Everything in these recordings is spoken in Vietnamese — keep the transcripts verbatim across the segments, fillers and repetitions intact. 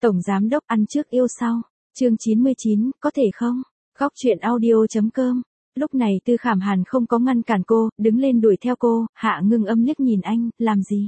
Tổng giám đốc ăn trước yêu sau. Chương chín mươi chín, có thể không? Góc truyện audio.com. Lúc này Tư Khảm Hàn không có ngăn cản cô, đứng lên đuổi theo cô, Hạ Ngưng Âm liếc nhìn anh, làm gì?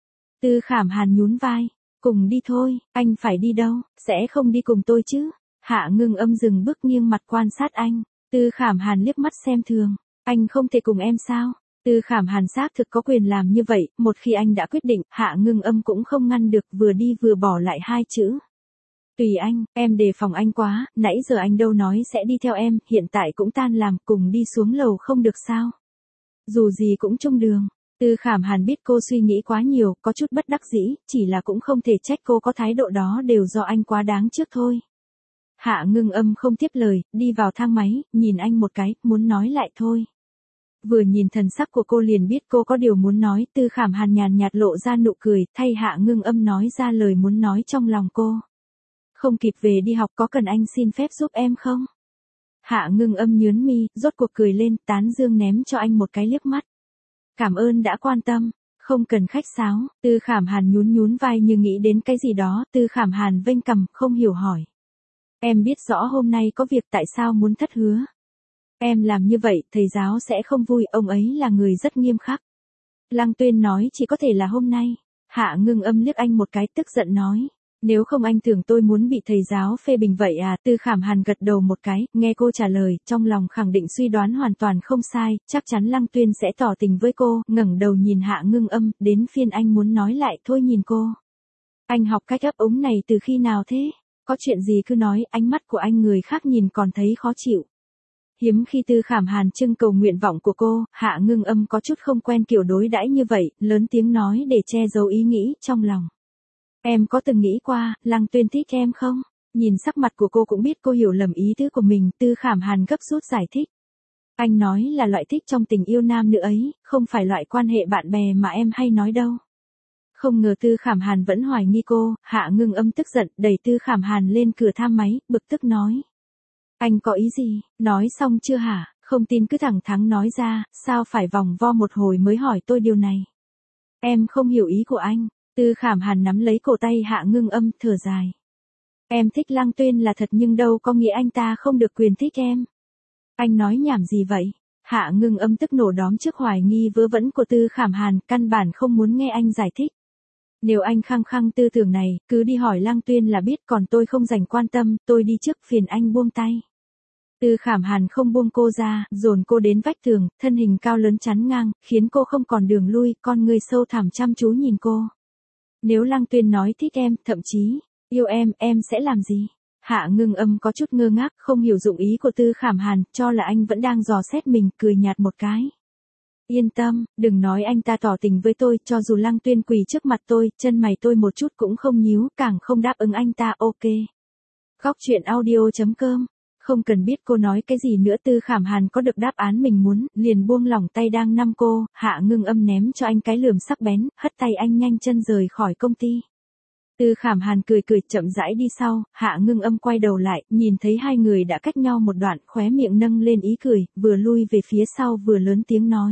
Tư Khảm Hàn nhún vai, cùng đi thôi, anh phải đi đâu, sẽ không đi cùng tôi chứ? Hạ Ngưng Âm dừng bước nghiêng mặt quan sát anh, Tư Khảm Hàn liếc mắt xem thường, anh không thể cùng em sao? Tư Khảm Hàn xác thực có quyền làm như vậy, một khi anh đã quyết định, Hạ Ngưng Âm cũng không ngăn được, vừa đi vừa bỏ lại hai chữ. Tùy anh, em đề phòng anh quá, nãy giờ anh đâu nói sẽ đi theo em, hiện tại cũng tan làm, cùng đi xuống lầu không được sao? Dù gì cũng chung đường. Tư Khảm Hàn biết cô suy nghĩ quá nhiều, có chút bất đắc dĩ, chỉ là cũng không thể trách cô có thái độ đó, đều do anh quá đáng trước thôi. Hạ Ngưng Âm không tiếp lời, đi vào thang máy, nhìn anh một cái, muốn nói lại thôi. Vừa nhìn thần sắc của cô liền biết cô có điều muốn nói, Tư Khảm Hàn nhàn nhạt lộ ra nụ cười, thay Hạ Ngưng Âm nói ra lời muốn nói trong lòng cô. Không kịp về đi học, có cần anh xin phép giúp em không? Hạ Ngưng Âm nhướn mi, rốt cuộc cười lên, tán dương ném cho anh một cái liếc mắt. Cảm ơn đã quan tâm, không cần khách sáo. Tư Khảm Hàn nhún nhún vai như nghĩ đến cái gì đó, Tư Khảm Hàn vênh cằm, không hiểu hỏi. Em biết rõ hôm nay có việc, tại sao muốn thất hứa? Em làm như vậy, thầy giáo sẽ không vui, ông ấy là người rất nghiêm khắc. Lăng Tuyên nói chỉ có thể là hôm nay. Hạ Ngưng Âm liếc anh một cái, tức giận nói. Nếu không anh tưởng tôi muốn bị thầy giáo phê bình vậy à? Tư Khảm Hàn gật đầu một cái, nghe cô trả lời, trong lòng khẳng định suy đoán hoàn toàn không sai, chắc chắn Lăng Tuyên sẽ tỏ tình với cô, ngẩng đầu nhìn Hạ Ngưng Âm, đến phiên anh muốn nói lại thôi nhìn cô. Anh học cách ấp úng này từ khi nào thế? Có chuyện gì cứ nói, ánh mắt của anh người khác nhìn còn thấy khó chịu. Hiếm khi Tư Khảm Hàn trưng cầu nguyện vọng của cô, Hạ Ngưng Âm có chút không quen kiểu đối đãi như vậy, lớn tiếng nói để che giấu ý nghĩ trong lòng. Em có từng nghĩ qua, Lăng Tuyên thích em không? Nhìn sắc mặt của cô cũng biết cô hiểu lầm ý tứ của mình, Tư Khảm Hàn gấp rút giải thích. Anh nói là loại thích trong tình yêu nam nữ ấy, không phải loại quan hệ bạn bè mà em hay nói đâu. Không ngờ Tư Khảm Hàn vẫn hoài nghi cô, Hạ Ngưng Âm tức giận, đẩy Tư Khảm Hàn lên cửa thang máy, bực tức nói. Anh có ý gì, nói xong chưa hả, không tin cứ thẳng thắn nói ra, sao phải vòng vo một hồi mới hỏi tôi điều này. Em không hiểu ý của anh. Tư Khảm Hàn nắm lấy cổ tay Hạ Ngưng Âm, thở dài. Em thích Lăng Tuyên là thật nhưng đâu có nghĩa anh ta không được quyền thích em. Anh nói nhảm gì vậy? Hạ Ngưng Âm tức nổ đóm trước hoài nghi vớ vẩn của Tư Khảm Hàn, căn bản không muốn nghe anh giải thích. Nếu anh khăng khăng tư tưởng này, cứ đi hỏi Lăng Tuyên là biết, còn tôi không dành quan tâm, tôi đi trước, phiền anh buông tay. Tư Khảm Hàn không buông cô ra, dồn cô đến vách tường, thân hình cao lớn chắn ngang, khiến cô không còn đường lui, con người sâu thẳm chăm chú nhìn cô. Nếu Lăng Tuyên nói thích em, thậm chí, yêu em, em sẽ làm gì? Hạ Ngưng Âm có chút ngơ ngác, không hiểu dụng ý của Tư Khảm Hàn, cho là anh vẫn đang dò xét mình, cười nhạt một cái. Yên tâm, đừng nói anh ta tỏ tình với tôi, cho dù Lăng Tuyên quỳ trước mặt tôi, chân mày tôi một chút cũng không nhíu, càng không đáp ứng anh ta, ok. Góc truyện audio.com. Không cần biết cô nói cái gì nữa, Tư Khảm Hàn có được đáp án mình muốn, liền buông lỏng tay đang nắm cô, Hạ Ngưng Âm ném cho anh cái lườm sắc bén, hất tay anh nhanh chân rời khỏi công ty. Tư Khảm Hàn cười cười chậm rãi đi sau, Hạ Ngưng Âm quay đầu lại, nhìn thấy hai người đã cách nhau một đoạn, khóe miệng nâng lên ý cười, vừa lui về phía sau vừa lớn tiếng nói.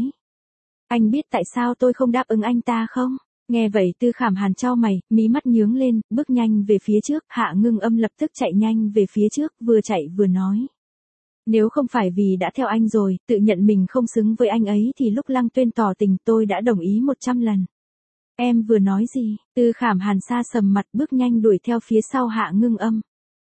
Anh biết tại sao tôi không đáp ứng anh ta không? Nghe vậy Tư Khảm Hàn chau mày, mí mắt nhướng lên, bước nhanh về phía trước, Hạ Ngưng Âm lập tức chạy nhanh về phía trước, vừa chạy vừa nói. Nếu không phải vì đã theo anh rồi, tự nhận mình không xứng với anh ấy thì lúc Lăng Tuyên tỏ tình tôi đã đồng ý một trăm lần. Em vừa nói gì? Tư Khảm Hàn xa sầm mặt, bước nhanh đuổi theo phía sau Hạ Ngưng Âm.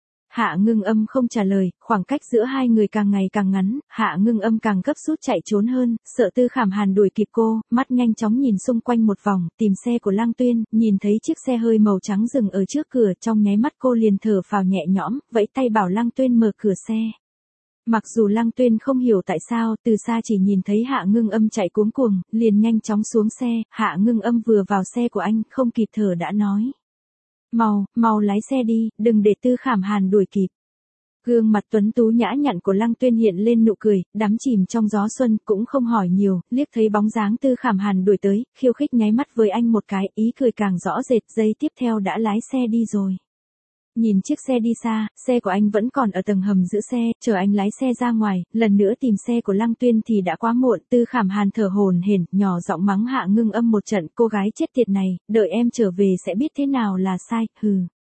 Hạ Ngưng Âm không trả lời, khoảng cách giữa hai người càng ngày càng ngắn, Hạ Ngưng Âm càng gấp rút chạy trốn hơn, sợ Tư Khảm Hàn đuổi kịp cô, mắt nhanh chóng nhìn xung quanh một vòng, tìm xe của Lăng Tuyên, nhìn thấy chiếc xe hơi màu trắng dừng ở trước cửa, trong nháy mắt cô liền thở phào nhẹ nhõm, vẫy tay bảo Lăng Tuyên mở cửa xe. Mặc dù Lăng Tuyên không hiểu tại sao, từ xa chỉ nhìn thấy Hạ Ngưng Âm chạy cuống cuồng, liền nhanh chóng xuống xe, Hạ Ngưng Âm vừa vào xe của anh, không kịp thở đã nói. Mau, mau lái xe đi, đừng để Tư Khảm Hàn đuổi kịp. Gương mặt tuấn tú nhã nhặn của Lăng Tuyên hiện lên nụ cười, đắm chìm trong gió xuân, cũng không hỏi nhiều, liếc thấy bóng dáng Tư Khảm Hàn đuổi tới, khiêu khích nháy mắt với anh một cái, ý cười càng rõ rệt, giây tiếp theo đã lái xe đi rồi. Nhìn chiếc xe đi xa, xe của anh vẫn còn ở tầng hầm giữ xe, chờ anh lái xe ra ngoài, lần nữa tìm xe của Lăng Tuyên thì đã quá muộn, Tư Khảm Hàn thở hổn hển, nhỏ giọng mắng Hạ Ngưng Âm một trận, cô gái chết tiệt này, đợi em trở về sẽ biết thế nào là sai, hừ.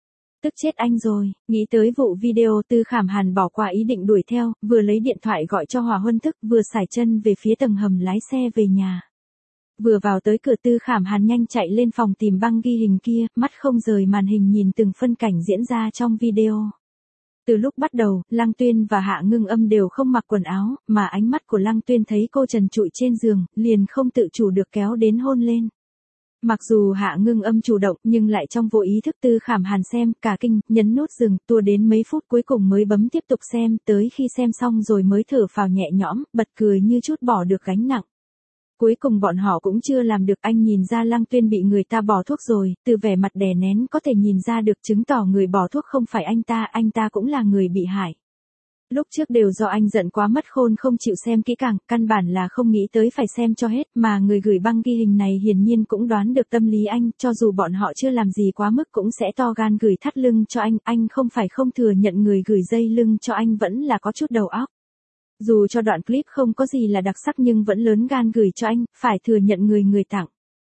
Tức chết anh rồi, nghĩ tới vụ video Tư Khảm Hàn bỏ qua ý định đuổi theo, vừa lấy điện thoại gọi cho Hòa Huân Thức, vừa sải chân về phía tầng hầm lái xe về nhà. Vừa vào tới cửa Tư Khảm Hàn nhanh chạy lên phòng tìm băng ghi hình kia, mắt không rời màn hình nhìn từng phân cảnh diễn ra trong video. Từ lúc bắt đầu, Lăng Tuyên và Hạ Ngưng Âm đều không mặc quần áo, mà ánh mắt của Lăng Tuyên thấy cô trần trụi trên giường, liền không tự chủ được kéo đến hôn lên. Mặc dù Hạ Ngưng Âm chủ động nhưng lại trong vô ý thức Tư Khảm Hàn xem, cả kinh, nhấn nút dừng, tua đến mấy phút cuối cùng mới bấm tiếp tục xem, tới khi xem xong rồi mới thở phào nhẹ nhõm, bật cười như chút bỏ được gánh nặng. Cuối cùng bọn họ cũng chưa làm được, anh nhìn ra Lăng Tuyên bị người ta bỏ thuốc rồi, từ vẻ mặt đè nén có thể nhìn ra được, chứng tỏ người bỏ thuốc không phải anh ta, anh ta cũng là người bị hại. Lúc trước đều do anh giận quá mất khôn không chịu xem kỹ càng, căn bản là không nghĩ tới phải xem cho hết, mà người gửi băng ghi hình này hiển nhiên cũng đoán được tâm lý anh, cho dù bọn họ chưa làm gì quá mức cũng sẽ to gan gửi thắt lưng cho anh, anh không phải không thừa nhận người gửi dây lưng cho anh vẫn là có chút đầu óc. Dù cho đoạn clip không có gì là đặc sắc nhưng vẫn lớn gan gửi cho anh, phải thừa nhận người người tặng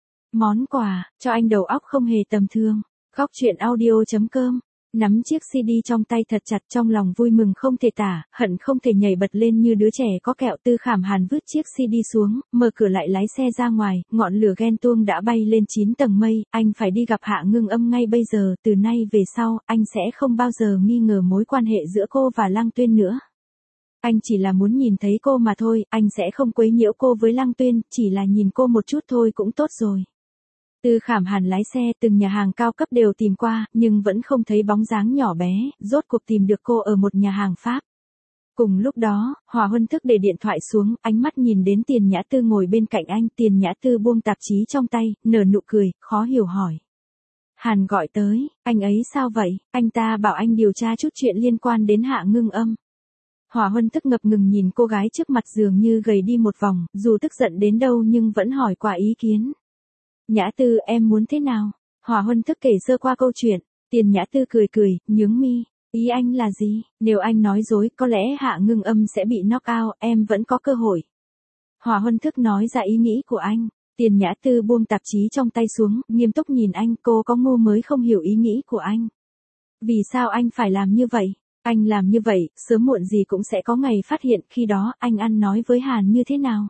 món quà, cho anh đầu óc không hề tầm thường. Góc truyện audio chấm com. Nắm chiếc xê đê trong tay thật chặt, trong lòng vui mừng không thể tả, hận không thể nhảy bật lên như đứa trẻ có kẹo. Tư Khảm Hàn vứt chiếc xê đê xuống, mở cửa lại lái xe ra ngoài, ngọn lửa ghen tuông đã bay lên chín tầng mây, anh phải đi gặp Hạ Ngưng Âm ngay bây giờ, từ nay về sau, anh sẽ không bao giờ nghi ngờ mối quan hệ giữa cô và Lăng Tuyên nữa. Anh chỉ là muốn nhìn thấy cô mà thôi, anh sẽ không quấy nhiễu cô với Lăng Tuyên, chỉ là nhìn cô một chút thôi cũng tốt rồi. Tư Khảm Hàn lái xe từng nhà hàng cao cấp đều tìm qua, nhưng vẫn không thấy bóng dáng nhỏ bé, rốt cuộc tìm được cô ở một nhà hàng Pháp. Cùng lúc đó, Hòa Huân Thức để điện thoại xuống, ánh mắt nhìn đến Tiền Nhã Tư ngồi bên cạnh anh, Tiền Nhã Tư buông tạp chí trong tay, nở nụ cười, khó hiểu hỏi. Hàn gọi tới, anh ấy sao vậy, anh ta bảo anh điều tra chút chuyện liên quan đến Hạ Ngưng Âm. Hòa Huân Thức ngập ngừng nhìn cô gái trước mặt dường như gầy đi một vòng, dù tức giận đến đâu nhưng vẫn hỏi qua ý kiến. Nhã Tư, em muốn thế nào? Hòa Huân Thức kể sơ qua câu chuyện, Tiền Nhã Tư cười cười, nhướng mi, ý anh là gì? Nếu anh nói dối, có lẽ Hạ Ngưng Âm sẽ bị knock out, em vẫn có cơ hội. Hòa Huân Thức nói ra ý nghĩ của anh, Tiền Nhã Tư buông tạp chí trong tay xuống, nghiêm túc nhìn anh, cô có ngu mới không hiểu ý nghĩ của anh. Vì sao anh phải làm như vậy? Anh làm như vậy, sớm muộn gì cũng sẽ có ngày phát hiện, khi đó anh ăn nói với Hàn như thế nào?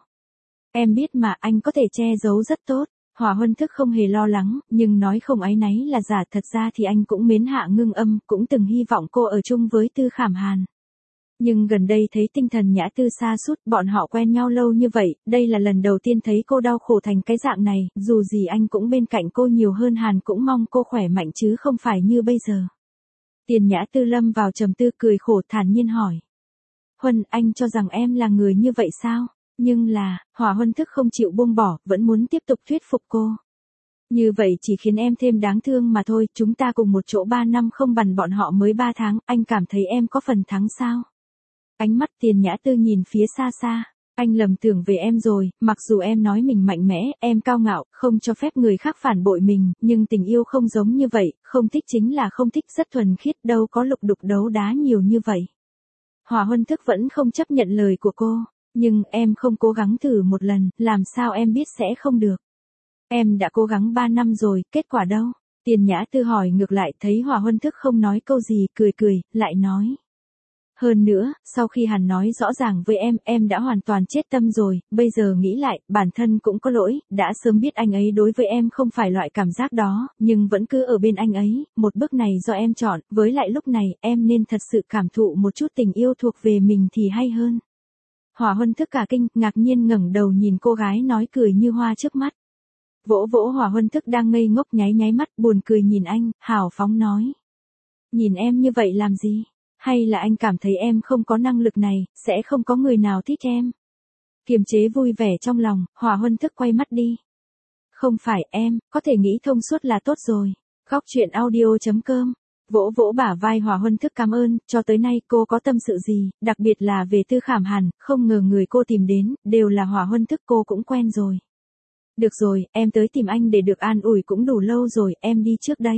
Em biết mà, anh có thể che giấu rất tốt. Hòa Huân Thức không hề lo lắng, nhưng nói không áy náy là giả, thật ra thì anh cũng mến Hạ Ngưng Âm, cũng từng hy vọng cô ở chung với Tư Khảm Hàn. Nhưng gần đây thấy tinh thần Nhã Tư sa sút, bọn họ quen nhau lâu như vậy, đây là lần đầu tiên thấy cô đau khổ thành cái dạng này, dù gì anh cũng bên cạnh cô nhiều hơn Hàn, cũng mong cô khỏe mạnh chứ không phải như bây giờ. Tiền Nhã Tư lâm vào trầm tư, cười khổ thản nhiên hỏi. Huân, anh cho rằng em là người như vậy sao? Nhưng là, Hòa Huân Thức không chịu buông bỏ, vẫn muốn tiếp tục thuyết phục cô. Như vậy chỉ khiến em thêm đáng thương mà thôi, chúng ta cùng một chỗ ba năm không bằng bọn họ mới ba tháng, anh cảm thấy em có phần thắng sao? Ánh mắt Tiền Nhã Tư nhìn phía xa xa, anh lầm tưởng về em rồi, mặc dù em nói mình mạnh mẽ, em cao ngạo, không cho phép người khác phản bội mình, nhưng tình yêu không giống như vậy, không thích chính là không thích, rất thuần khiết, đâu có lục đục đấu đá nhiều như vậy. Hòa Huân Thức vẫn không chấp nhận lời của cô. Nhưng em không cố gắng thử một lần, làm sao em biết sẽ không được? Em đã cố gắng ba năm rồi, kết quả đâu? Tiền Nhã Tư hỏi ngược lại, thấy Hòa Huân Thức không nói câu gì, cười cười, lại nói. Hơn nữa, sau khi Hàn nói rõ ràng với em, em đã hoàn toàn chết tâm rồi, bây giờ nghĩ lại, bản thân cũng có lỗi, đã sớm biết anh ấy đối với em không phải loại cảm giác đó, nhưng vẫn cứ ở bên anh ấy, một bước này do em chọn, với lại lúc này, em nên thật sự cảm thụ một chút tình yêu thuộc về mình thì hay hơn. Hòa Huân Thức cả kinh, ngạc nhiên ngẩng đầu nhìn cô gái nói cười như hoa trước mắt. Vỗ vỗ Hòa Huân Thức đang ngây ngốc nháy nháy mắt, buồn cười nhìn anh, hào phóng nói. Nhìn em như vậy làm gì? Hay là anh cảm thấy em không có năng lực này, sẽ không có người nào thích em? Kiềm chế vui vẻ trong lòng, Hòa Huân Thức quay mắt đi. Không phải em, có thể nghĩ thông suốt là tốt rồi. Góc truyện audio chấm com. Vỗ vỗ bả vai Hòa Huân Thức, cảm ơn, cho tới nay cô có tâm sự gì, đặc biệt là về Tư Khảm Hàn, không ngờ người cô tìm đến, đều là Hòa Huân Thức, cô cũng quen rồi. Được rồi, em tới tìm anh để được an ủi cũng đủ lâu rồi, em đi trước đây.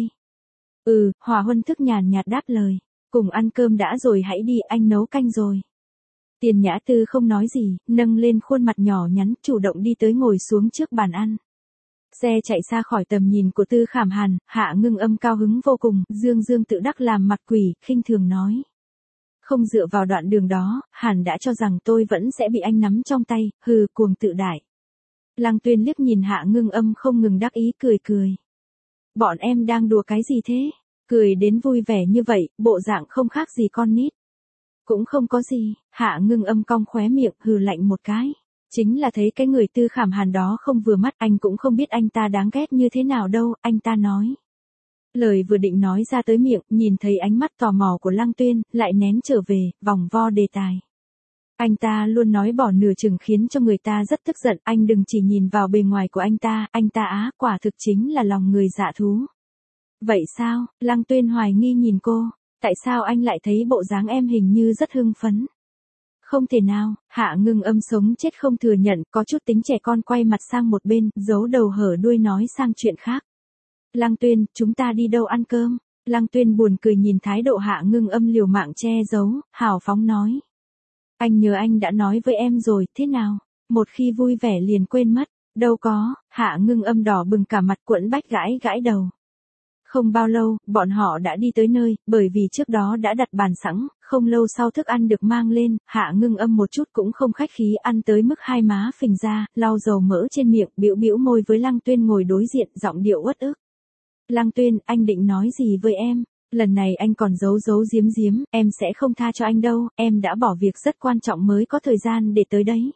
Ừ, Hòa Huân Thức nhàn nhạt đáp lời, cùng ăn cơm đã rồi hãy đi, anh nấu canh rồi. Tiền Nhã Tư không nói gì, nâng lên khuôn mặt nhỏ nhắn, chủ động đi tới ngồi xuống trước bàn ăn. Xe chạy xa khỏi tầm nhìn của Tư Khảm Hàn, Hạ Ngưng Âm cao hứng vô cùng, dương dương tự đắc làm mặt quỷ, khinh thường nói. Không dựa vào đoạn đường đó, Hàn đã cho rằng tôi vẫn sẽ bị anh nắm trong tay, hừ, cuồng tự đại. Lăng Tuyên liếc nhìn Hạ Ngưng Âm không ngừng đắc ý cười cười. Bọn em đang đùa cái gì thế? Cười đến vui vẻ như vậy, bộ dạng không khác gì con nít. Cũng không có gì, Hạ Ngưng Âm cong khóe miệng hừ lạnh một cái. Chính là thấy cái người Tư Khảm Hàn đó không vừa mắt, anh cũng không biết anh ta đáng ghét như thế nào đâu, anh ta nói. Lời vừa định nói ra tới miệng, nhìn thấy ánh mắt tò mò của Lăng Tuyên, lại nén trở về, vòng vo đề tài. Anh ta luôn nói bỏ nửa chừng khiến cho người ta rất tức giận, anh đừng chỉ nhìn vào bề ngoài của anh ta, anh ta á, quả thực chính là lòng người dạ thú. Vậy sao? Lăng Tuyên hoài nghi nhìn cô, tại sao anh lại thấy bộ dáng em hình như rất hưng phấn? Không thể nào, Hạ Ngưng Âm sống chết không thừa nhận, có chút tính trẻ con quay mặt sang một bên, giấu đầu hở đuôi nói sang chuyện khác. Lăng Tuyên, chúng ta đi đâu ăn cơm? Lăng Tuyên buồn cười nhìn thái độ Hạ Ngưng Âm liều mạng che giấu, hào phóng nói. Anh nhớ anh đã nói với em rồi, thế nào? Một khi vui vẻ liền quên mất, đâu có, Hạ Ngưng Âm đỏ bừng cả mặt quẫn bách gãi gãi đầu. Không bao lâu, bọn họ đã đi tới nơi, bởi vì trước đó đã đặt bàn sẵn, không lâu sau thức ăn được mang lên, Hạ Ngưng Âm một chút cũng không khách khí ăn tới mức hai má phình ra, lau dầu mỡ trên miệng, bĩu bĩu môi với Lăng Tuyên ngồi đối diện, giọng điệu uất ức. Lăng Tuyên, anh định nói gì với em? Lần này anh còn giấu giấu giếm giếm, em sẽ không tha cho anh đâu, em đã bỏ việc rất quan trọng mới có thời gian để tới đấy.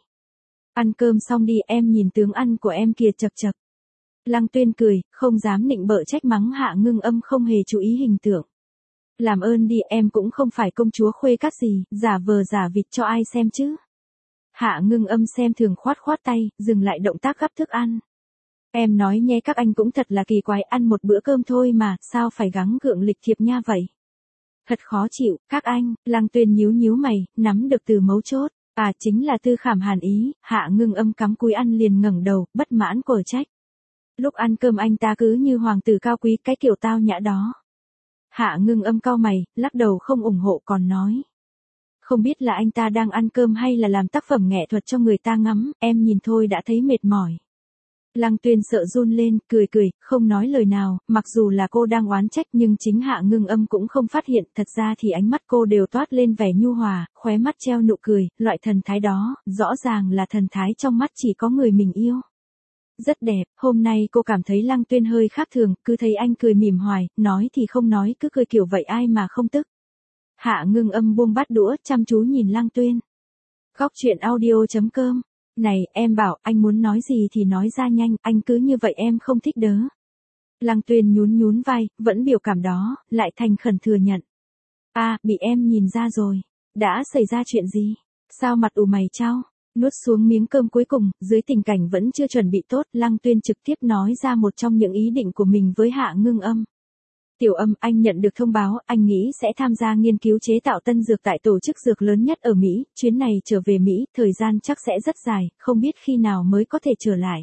Ăn cơm xong đi, em nhìn tướng ăn của em kìa, chập chập. Lăng Tuyên cười, không dám nịnh bợ trách mắng Hạ Ngưng Âm không hề chú ý hình tượng. Làm ơn đi, em cũng không phải công chúa khuê các gì, giả vờ giả vịt cho ai xem chứ. Hạ Ngưng Âm xem thường khoát khoát tay, dừng lại động tác gắp thức ăn. Em nói nhé, các anh cũng thật là kỳ quái, ăn một bữa cơm thôi mà, sao phải gắng gượng lịch thiệp nha vậy? Thật khó chịu, các anh. Lăng Tuyên nhíu nhíu mày, nắm được từ mấu chốt. À, chính là Tư Khảm Hàn ý. Hạ Ngưng Âm cắm cúi ăn liền ngẩng đầu, bất mãn quở trách. Lúc ăn cơm anh ta cứ như hoàng tử cao quý, cái kiểu tao nhã đó. Hạ Ngưng Âm cau mày, lắc đầu không ủng hộ còn nói. Không biết là anh ta đang ăn cơm hay là làm tác phẩm nghệ thuật cho người ta ngắm, em nhìn thôi đã thấy mệt mỏi. Lăng Tuyên sợ run lên, cười cười, không nói lời nào, mặc dù là cô đang oán trách nhưng chính Hạ Ngưng Âm cũng không phát hiện, thật ra thì ánh mắt cô đều toát lên vẻ nhu hòa, khóe mắt treo nụ cười, loại thần thái đó, rõ ràng là thần thái trong mắt chỉ có người mình yêu. Rất đẹp, hôm nay cô cảm thấy Lăng Tuyên hơi khác thường, cứ thấy anh cười mỉm hoài, nói thì không nói, cứ cười kiểu vậy ai mà không tức. Hạ Ngưng Âm buông bát đũa, chăm chú nhìn Lăng Tuyên. Góc truyện audio chấm com. Này, em bảo, anh muốn nói gì thì nói ra nhanh, anh cứ như vậy em không thích đớ. Lăng Tuyên nhún nhún vai, vẫn biểu cảm đó, lại thành khẩn thừa nhận. À, bị em nhìn ra rồi. Đã xảy ra chuyện gì? Sao mặt ủ mày chau? Nuốt xuống miếng cơm cuối cùng, dưới tình cảnh vẫn chưa chuẩn bị tốt, Lăng Tuyên trực tiếp nói ra một trong những ý định của mình với Hạ Ngưng Âm. Tiểu Âm, anh nhận được thông báo, anh nghĩ sẽ tham gia nghiên cứu chế tạo tân dược tại tổ chức dược lớn nhất ở Mỹ, chuyến này trở về Mỹ, thời gian chắc sẽ rất dài, không biết khi nào mới có thể trở lại.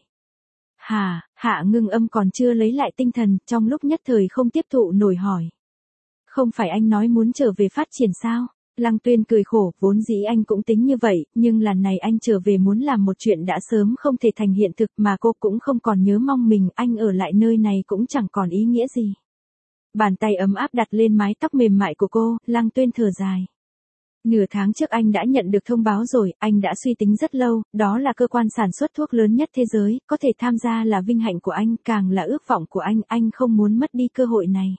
Hà, Hạ Ngưng Âm còn chưa lấy lại tinh thần, trong lúc nhất thời không tiếp thụ nổi hỏi. Không phải anh nói muốn trở về phát triển sao? Lăng Tuyên cười khổ, vốn dĩ anh cũng tính như vậy, nhưng lần này anh trở về muốn làm một chuyện đã sớm không thể thành hiện thực mà cô cũng không còn nhớ mong mình, anh ở lại nơi này cũng chẳng còn ý nghĩa gì. Bàn tay ấm áp đặt lên mái tóc mềm mại của cô, Lăng Tuyên thở dài. Nửa tháng trước anh đã nhận được thông báo rồi, anh đã suy tính rất lâu, đó là cơ quan sản xuất thuốc lớn nhất thế giới, có thể tham gia là vinh hạnh của anh, càng là ước vọng của anh, anh không muốn mất đi cơ hội này.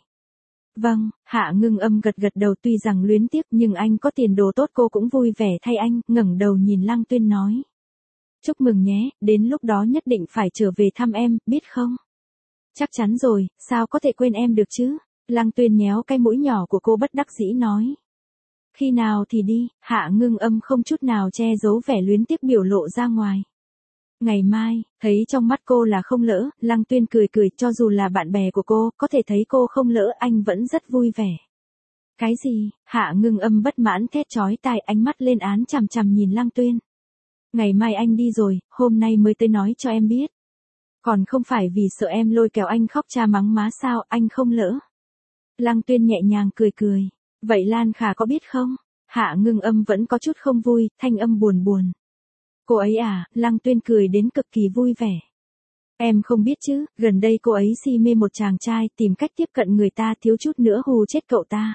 Vâng, Hạ Ngưng Âm gật gật đầu, tuy rằng luyến tiếc nhưng anh có tiền đồ tốt, cô cũng vui vẻ thay anh, ngẩng đầu nhìn Lăng Tuyên nói. Chúc mừng nhé, đến lúc đó nhất định phải trở về thăm em, biết không? Chắc chắn rồi, sao có thể quên em được chứ? Lăng Tuyên nhéo cái mũi nhỏ của cô bất đắc dĩ nói. Khi nào thì đi, Hạ Ngưng Âm không chút nào che giấu vẻ luyến tiếc biểu lộ ra ngoài. Ngày mai, thấy trong mắt cô là không lỡ, Lăng Tuyên cười cười, cho dù là bạn bè của cô, có thể thấy cô không lỡ, anh vẫn rất vui vẻ. Cái gì? Hạ Ngưng Âm bất mãn thét chói tai, ánh mắt lên án chằm chằm nhìn Lăng Tuyên. Ngày mai anh đi rồi, hôm nay mới tới nói cho em biết. Còn không phải vì sợ em lôi kéo anh khóc cha mắng má sao, anh không lỡ. Lăng Tuyên nhẹ nhàng cười cười. Vậy Lan Khả có biết không? Hạ Ngưng Âm vẫn có chút không vui, thanh âm buồn buồn. Cô ấy à, Lăng Tuyên cười đến cực kỳ vui vẻ. Em không biết chứ, gần đây cô ấy si mê một chàng trai, tìm cách tiếp cận người ta, thiếu chút nữa hù chết cậu ta.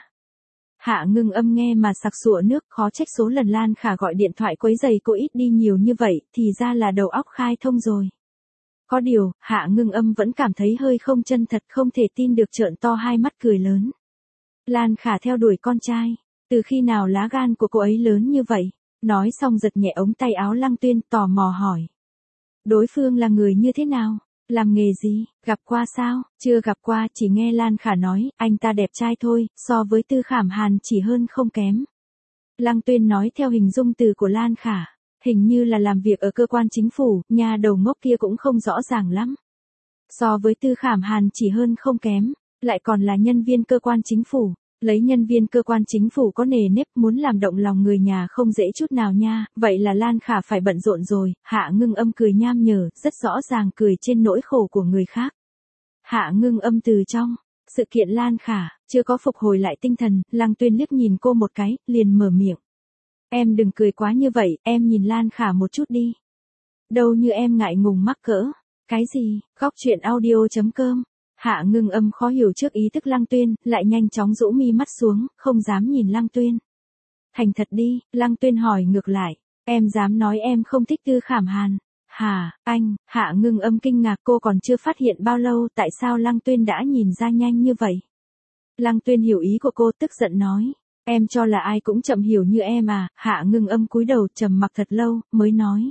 Hạ Ngưng Âm nghe mà sặc sụa nước, khó trách số lần Lan Khả gọi điện thoại quấy rầy cô ít đi nhiều như vậy, thì ra là đầu óc khai thông rồi. Có điều, Hạ Ngưng Âm vẫn cảm thấy hơi không chân thật, không thể tin được, trợn to hai mắt cười lớn. Lan Khả theo đuổi con trai, từ khi nào lá gan của cô ấy lớn như vậy? Nói xong giật nhẹ ống tay áo Lăng Tuyên, tò mò hỏi. Đối phương là người như thế nào? Làm nghề gì? Gặp qua sao? Chưa gặp qua, chỉ nghe Lan Khả nói, anh ta đẹp trai thôi, so với Tư Khảm Hàn chỉ hơn không kém. Lăng Tuyên nói theo hình dung từ của Lan Khả, hình như là làm việc ở cơ quan chính phủ, nhà đầu ngốc kia cũng không rõ ràng lắm. So với Tư Khảm Hàn chỉ hơn không kém, lại còn là nhân viên cơ quan chính phủ. Lấy nhân viên cơ quan chính phủ có nề nếp, muốn làm động lòng người nhà không dễ chút nào nha, vậy là Lan Khả phải bận rộn rồi. Hạ Ngưng Âm cười nham nhở, rất rõ ràng cười trên nỗi khổ của người khác. Hạ Ngưng Âm từ trong sự kiện Lan Khả chưa có phục hồi lại tinh thần, Lăng Tuyên liếc nhìn cô một cái, liền mở miệng. Em đừng cười quá như vậy, em nhìn Lan Khả một chút đi. Đâu như em ngại ngùng mắc cỡ. Cái gì? Góc truyện audio chấm com. Hạ Ngưng Âm khó hiểu trước ý thức Lăng Tuyên, lại nhanh chóng rũ mi mắt xuống, không dám nhìn Lăng Tuyên. Thành thật đi, Lăng Tuyên hỏi ngược lại, em dám nói em không thích Tư Khảm Hàn? Hả, anh? Hạ Ngưng Âm kinh ngạc, cô còn chưa phát hiện bao lâu, tại sao Lăng Tuyên đã nhìn ra nhanh như vậy? Lăng Tuyên hiểu ý của cô, tức giận nói, em cho là ai cũng chậm hiểu như em à? Hạ Ngưng Âm cúi đầu trầm mặc thật lâu, mới nói.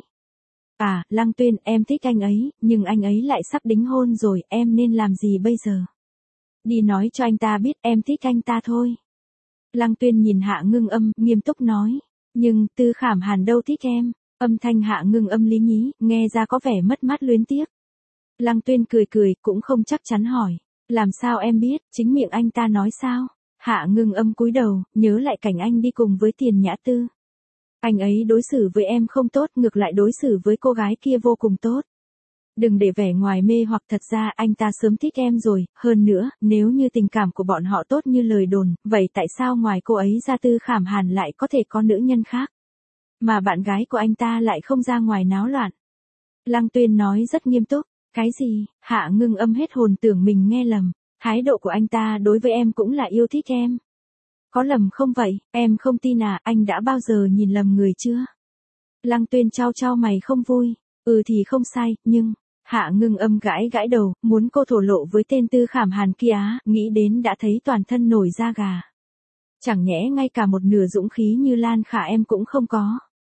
À, Lăng Tuyên, em thích anh ấy, nhưng anh ấy lại sắp đính hôn rồi, em nên làm gì bây giờ? Đi nói cho anh ta biết em thích anh ta thôi. Lăng Tuyên nhìn Hạ Ngưng Âm, nghiêm túc nói, nhưng Tư Khảm Hàn đâu thích em. Âm thanh Hạ Ngưng Âm lý nhí, nghe ra có vẻ mất mát luyến tiếc. Lăng Tuyên cười cười, cũng không chắc chắn hỏi, làm sao em biết, chính miệng anh ta nói sao? Hạ Ngưng Âm cúi đầu, nhớ lại cảnh anh đi cùng với Tiền Nhã Tư. Anh ấy đối xử với em không tốt, ngược lại đối xử với cô gái kia vô cùng tốt. Đừng để vẻ ngoài mê hoặc, thật ra anh ta sớm thích em rồi, hơn nữa, nếu như tình cảm của bọn họ tốt như lời đồn, vậy tại sao ngoài cô ấy ra Tư Khảm Hàn lại có thể có nữ nhân khác? Mà bạn gái của anh ta lại không ra ngoài náo loạn. Lăng Tuyên nói rất nghiêm túc, cái gì? Hạ Ngưng Âm hết hồn, tưởng mình nghe lầm, thái độ của anh ta đối với em cũng là yêu thích em. Có lầm không vậy, em không tin à, anh đã bao giờ nhìn lầm người chưa? Lăng Tuyên trao trao mày không vui, ừ thì không sai, nhưng, Hạ Ngưng Âm gãi gãi đầu, muốn cô thổ lộ với tên Tư Khảm Hàn kia á, nghĩ đến đã thấy toàn thân nổi da gà. Chẳng nhẽ ngay cả một nửa dũng khí như Lan Khả em cũng không có.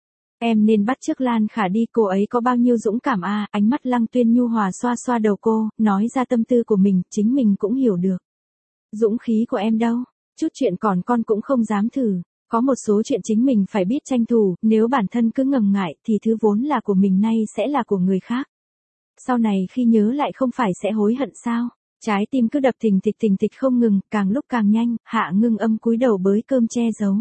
Em nên bắt chước Lan Khả đi, cô ấy có bao nhiêu dũng cảm à? Ánh mắt Lăng Tuyên nhu hòa xoa xoa đầu cô, nói ra tâm tư của mình, chính mình cũng hiểu được. Dũng khí của em đâu? Chút chuyện còn con cũng không dám thử. Có một số chuyện chính mình phải biết tranh thủ, nếu bản thân cứ ngần ngại thì thứ vốn là của mình nay sẽ là của người khác. Sau này khi nhớ lại không phải sẽ hối hận sao? Trái tim cứ đập thình thịch thình thịch không ngừng, càng lúc càng nhanh. Hạ Ngưng Âm cúi đầu bới cơm che giấu.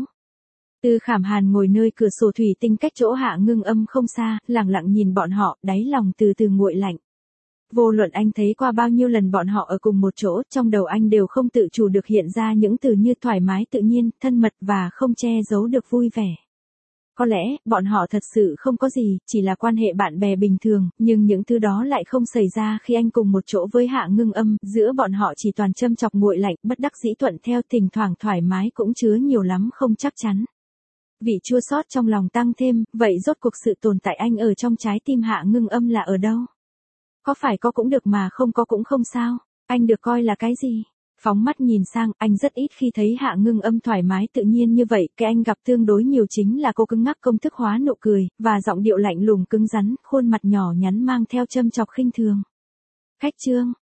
Tư Khảm Hàn ngồi nơi cửa sổ thủy tinh cách chỗ Hạ Ngưng Âm không xa, lặng lặng nhìn bọn họ, đáy lòng từ từ nguội lạnh. Vô luận anh thấy qua bao nhiêu lần bọn họ ở cùng một chỗ, trong đầu anh đều không tự chủ được hiện ra những từ như thoải mái tự nhiên, thân mật và không che giấu được vui vẻ. Có lẽ, bọn họ thật sự không có gì, chỉ là quan hệ bạn bè bình thường, nhưng những thứ đó lại không xảy ra khi anh cùng một chỗ với Hạ Ngưng Âm, giữa bọn họ chỉ toàn châm chọc nguội lạnh, bất đắc dĩ thuận theo, thỉnh thoảng thoải mái cũng chứa nhiều lắm không chắc chắn. Vị chua xót trong lòng tăng thêm, vậy rốt cuộc sự tồn tại anh ở trong trái tim Hạ Ngưng Âm là ở đâu? Có phải có cũng được mà không có cũng không sao, anh được coi là cái gì? Phóng mắt nhìn sang, anh rất ít khi thấy Hạ Ngưng Âm thoải mái tự nhiên như vậy, cái anh gặp tương đối nhiều chính là cô cứng ngắc công thức hóa nụ cười, và giọng điệu lạnh lùng cứng rắn, khuôn mặt nhỏ nhắn mang theo châm chọc khinh thường. Khách trương,